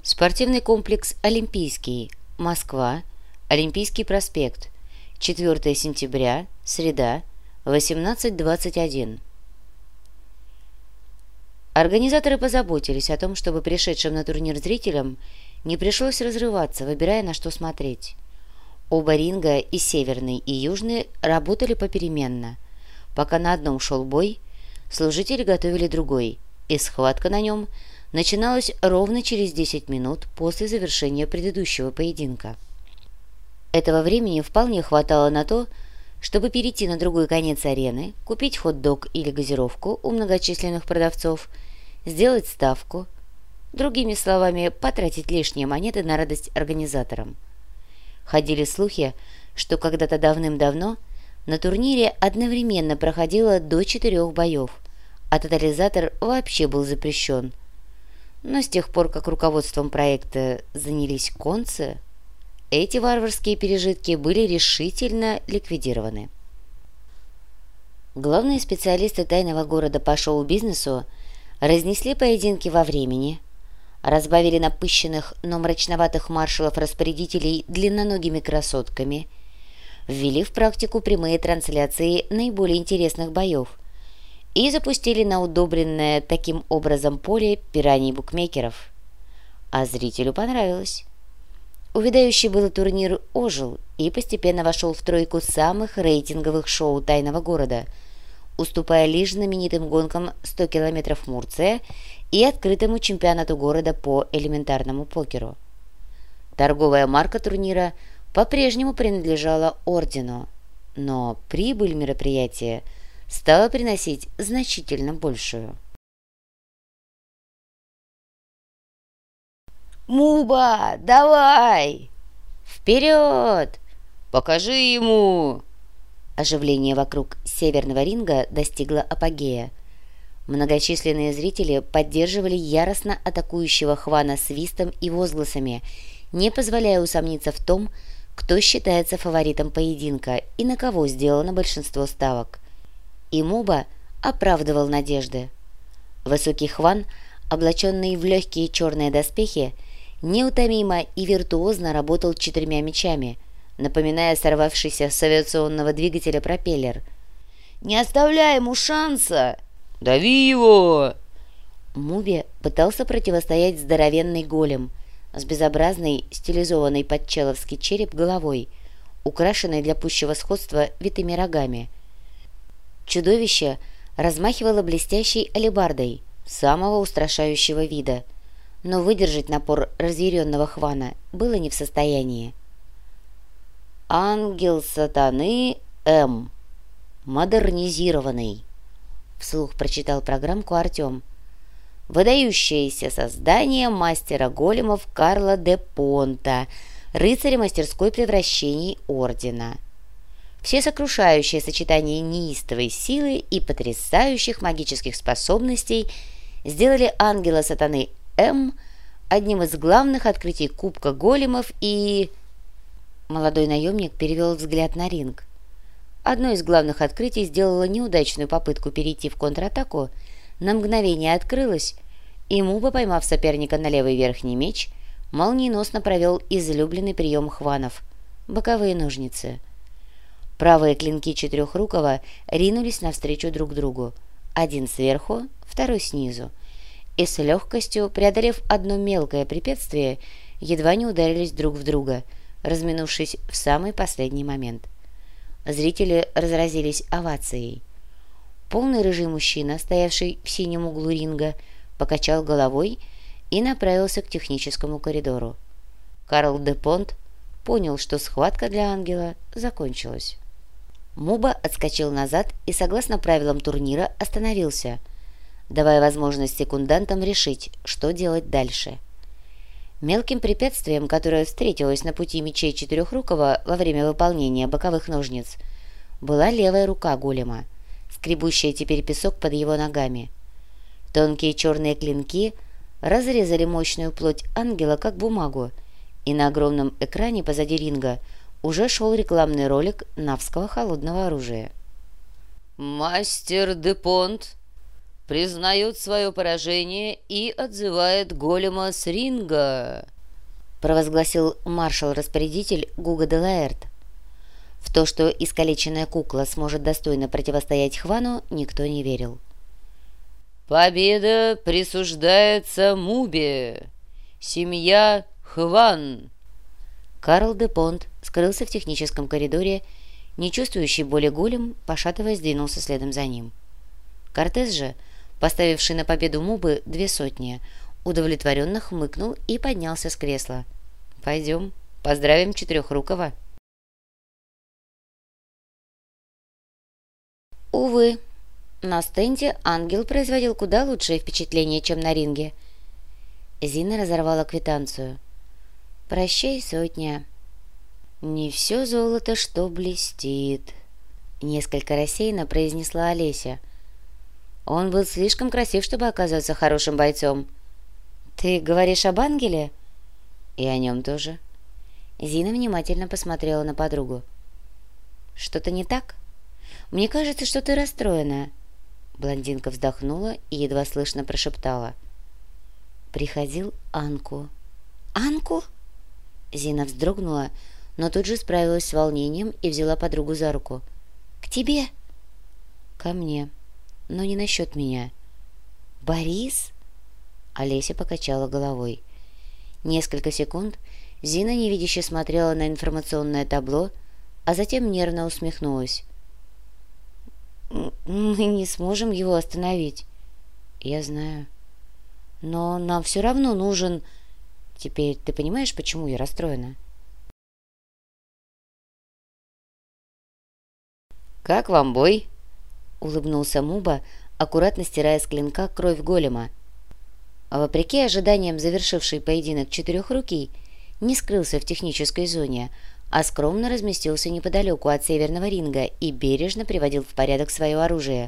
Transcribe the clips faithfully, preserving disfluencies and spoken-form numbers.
Спортивный комплекс «Олимпийский», Москва, Олимпийский проспект, четвёртое сентября, среда, восемнадцать двадцать один. Организаторы позаботились о том, чтобы пришедшим на турнир зрителям не пришлось разрываться, выбирая, на что смотреть. Оба ринга, и северный, и южный, работали попеременно. Пока на одном шел бой, служители готовили другой, и схватка на нем начиналась ровно через десять минут после завершения предыдущего поединка. Этого времени вполне хватало на то, чтобы перейти на другой конец арены, купить хот-дог или газировку у многочисленных продавцов, сделать ставку, другими словами, потратить лишние монеты на радость организаторам. Ходили слухи, что когда-то давным-давно на турнире одновременно проходило до четырех боев, а тотализатор вообще был запрещен. Но с тех пор, как руководством проекта занялись концы, эти варварские пережитки были решительно ликвидированы. Главные специалисты тайного города по шоу-бизнесу разнесли поединки во времени, разбавили напыщенных, но мрачноватых маршалов-распорядителей длинноногими красотками, ввели в практику прямые трансляции наиболее интересных боев и запустили на удобренное таким образом поле пираний букмекеров. А зрителю понравилось. Увядающий было турнир ожил и постепенно вошел в тройку самых рейтинговых шоу тайного города, уступая лишь знаменитым гонкам сто километров Мурция и открытому чемпионату города по элементарному покеру. Торговая марка турнира по-прежнему принадлежала ордену, но прибыль мероприятия стала приносить значительно большую. «Муба, давай! Вперед! Покажи ему!» Оживление вокруг северного ринга достигло апогея. Многочисленные зрители поддерживали яростно атакующего Хвана свистом и возгласами, не позволяя усомниться в том, кто считается фаворитом поединка и на кого сделано большинство ставок. И Муба оправдывал надежды. Высокий Хван, облаченный в легкие черные доспехи, неутомимо и виртуозно работал четырьмя мечами, напоминая сорвавшийся с авиационного двигателя пропеллер. «Не оставляй ему шанса! Дави его!» Мубе пытался противостоять здоровенный голем с безобразной, стилизованной под человский череп головой, украшенной для пущего сходства витыми рогами. Чудовище размахивало блестящей алебардой самого устрашающего вида, но выдержать напор разъяренного Хвана было не в состоянии. «Ангел сатаны М. Модернизированный», — вслух прочитал программку Артем. «Выдающееся создание мастера големов Карла де Понта, рыцаря мастерской превращений Ордена. Всесокрушающее сочетание неистовой силы и потрясающих магических способностей сделали ангела сатаны М одним из главных открытий Кубка големов и...» Молодой наемник перевел взгляд на ринг. Одно из главных открытий сделало неудачную попытку перейти в контратаку, на мгновение открылось, и Муба, поймав соперника на левый верхний меч, молниеносно провел излюбленный прием Хванов — боковые ножницы. Правые клинки Четырехрукого ринулись навстречу друг другу, один сверху, второй снизу, и с легкостью, преодолев одно мелкое препятствие, едва не ударились друг в друга, разминувшись в самый последний момент. Зрители разразились овацией. Полный рыжий мужчина, стоявший в синем углу ринга, покачал головой и направился к техническому коридору. Карл де Понт понял, что схватка для ангела закончилась. Муба отскочил назад и, согласно правилам турнира, остановился, давая возможность секундантам решить, что делать дальше. Мелким препятствием, которое встретилось на пути мечей Четырехрукого во время выполнения боковых ножниц, была левая рука голема, скребущая теперь песок под его ногами. Тонкие черные клинки разрезали мощную плоть ангела как бумагу, и на огромном экране позади ринга уже шел рекламный ролик навского холодного оружия. «Мастер де Понт, признает свое поражение и отзывает голема с ринга», провозгласил маршал-распорядитель Гуго де Лаэрт. В то, что искалеченная кукла сможет достойно противостоять Хвану, никто не верил. «Победа присуждается Мубе! Семья Хван!» Карл де Понт скрылся в техническом коридоре, не чувствующий боли голем, пошатываясь, двинулся следом за ним. Кортес же, поставивший на победу Мубы две сотни, удовлетворенно хмыкнул и поднялся с кресла. «Пойдем, поздравим Четырехрукого». Увы, на стенде ангел производил куда лучшее впечатление, чем на ринге. Зина разорвала квитанцию. «Прощай, сотня». «Не все золото, что блестит», — несколько рассеянно произнесла Олеся. «Он был слишком красив, чтобы оказаться хорошим бойцом». «Ты говоришь об ангеле?» «И о нем тоже». Зина внимательно посмотрела на подругу. «Что-то не так? Мне кажется, что ты расстроена». Блондинка вздохнула и едва слышно прошептала. «Приходил Анку». «Анку?» Зина вздрогнула, но тут же справилась с волнением и взяла подругу за руку. «К тебе?» «Ко мне, но не насчет меня». «Борис?» Олеся покачала головой. Несколько секунд Зина невидяще смотрела на информационное табло, а затем нервно усмехнулась. «Мы не сможем его остановить». «Я знаю. Но нам все равно нужен...» «Теперь ты понимаешь, почему я расстроена?» «Как вам бой?» — улыбнулся Муба, аккуратно стирая с клинка кровь голема. Вопреки ожиданиям, завершивший поединок Четырехрукий не скрылся в технической зоне, а скромно разместился неподалеку от северного ринга и бережно приводил в порядок свое оружие.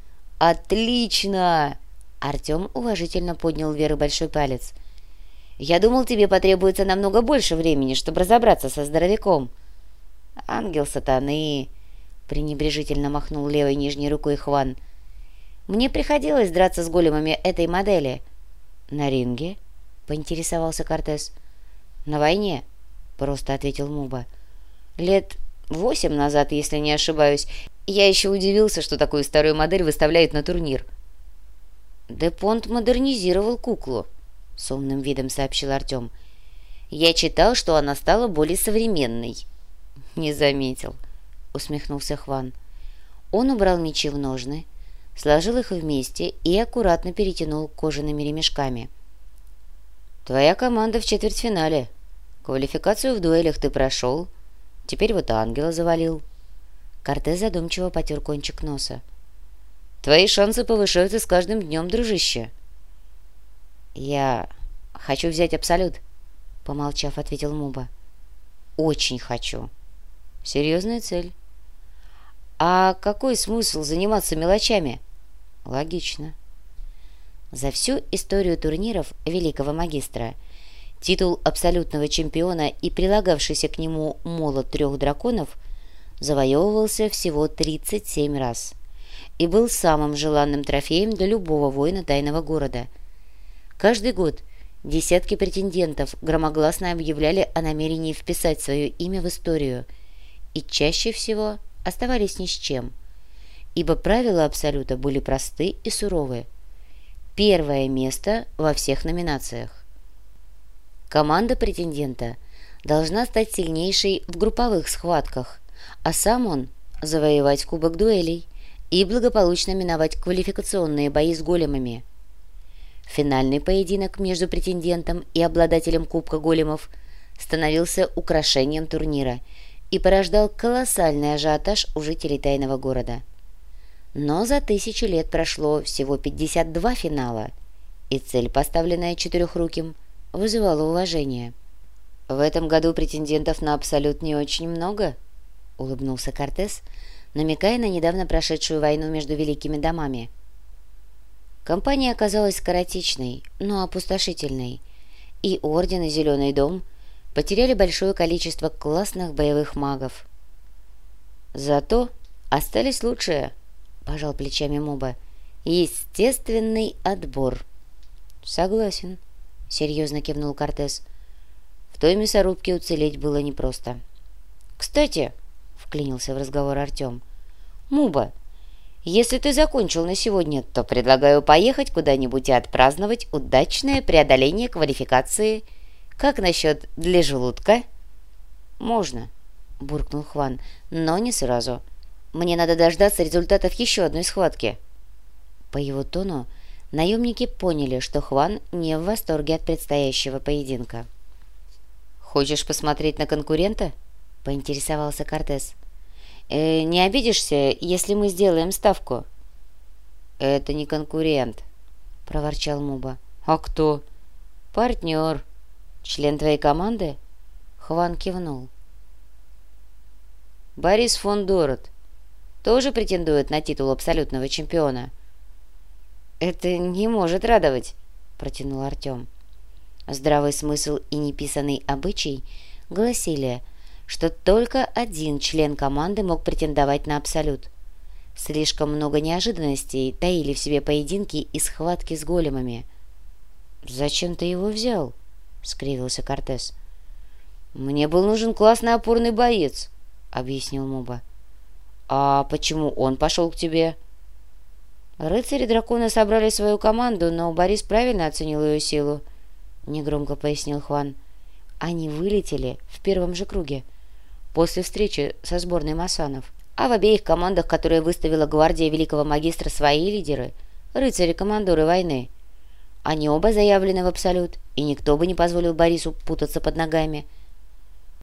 «Отлично!» — Артем уважительно поднял вверх большой палец. «Я думал, тебе потребуется намного больше времени, чтобы разобраться со здоровяком». «Ангел сатаны!» — пренебрежительно махнул левой нижней рукой Хван. «Мне приходилось драться с големами этой модели». «На ринге?» — поинтересовался Кортес. «На войне», — просто ответил Муба. «Лет восемь назад, если не ошибаюсь, я еще удивился, что такую старую модель выставляют на турнир». «Де Понт модернизировал куклу», — с умным видом сообщил Артем. «Я читал, что она стала более современной». «Не заметил», — усмехнулся Хван. Он убрал мечи в ножны, сложил их вместе и аккуратно перетянул кожаными ремешками. «Твоя команда в четвертьфинале. Квалификацию в дуэлях ты прошел. Теперь вот ангела завалил». Кортес задумчиво потер кончик носа. «Твои шансы повышаются с каждым днем, дружище». «Я хочу взять Абсолют», — помолчав, ответил Муба. «Очень хочу». «Серьезная цель». «А какой смысл заниматься мелочами?» «Логично». За всю историю турниров Великого Магистра титул абсолютного чемпиона и прилагавшийся к нему молот трех драконов завоевывался всего тридцать семь раз и был самым желанным трофеем для любого воина тайного города. Каждый год десятки претендентов громогласно объявляли о намерении вписать свое имя в историю и чаще всего оставались ни с чем, ибо правила Абсолюта были просты и суровы. Первое место во всех номинациях. Команда претендента должна стать сильнейшей в групповых схватках, а сам он завоевать кубок дуэлей и благополучно миновать квалификационные бои с големами. Финальный поединок между претендентом и обладателем кубка големов становился украшением турнира и порождал колоссальный ажиотаж у жителей тайного города. Но за тысячу лет прошло всего пятьдесят два финала, и цель, поставленная Четырехруким, вызывала уважение. «В этом году претендентов на Абсолют не очень много», — улыбнулся Кортес, намекая на недавно прошедшую войну между великими домами. Компания оказалась скоротечной, но опустошительной, и Орден и Зеленый дом потеряли большое количество классных боевых магов. «Зато остались лучшие», — пожал плечами Муба. Естественный отбор. Согласен, серьезно кивнул Кортес. В той мясорубке уцелеть было непросто. Кстати, вклинился в разговор Артем, Муба, если ты закончил на сегодня, то предлагаю поехать куда-нибудь и отпраздновать удачное преодоление квалификации. Как насчет для желудка? Можно, буркнул Хван, но не сразу. Мне надо дождаться результатов еще одной схватки. По его тону наемники поняли, что Хван не в восторге от предстоящего поединка. «Хочешь посмотреть на конкурента?» — поинтересовался Кортес. «Э, «Не обидишься, если мы сделаем ставку?» «Это не конкурент», — проворчал Муба. «А кто?» «Партнер. Член твоей команды?» Хван кивнул. «Борис фон Дорот тоже претендует на титул абсолютного чемпиона». «Это не может радовать», — протянул Артем. Здравый смысл и неписанный обычай гласили, что только один член команды мог претендовать на абсолют. Слишком много неожиданностей таили в себе поединки и схватки с големами. «Зачем ты его взял?» — скривился Кортес. «Мне был нужен классный опорный боец», — объяснил Муба. «А почему он пошел к тебе?» «Рыцари дракона собрали свою команду, но Борис правильно оценил ее силу», — негромко пояснил Хван. «Они вылетели в первом же круге, после встречи со сборной Масанов. А в обеих командах, которые выставила гвардия великого магистра, свои лидеры — рыцари-командоры войны. Они оба заявлены в абсолют, и никто бы не позволил Борису путаться под ногами.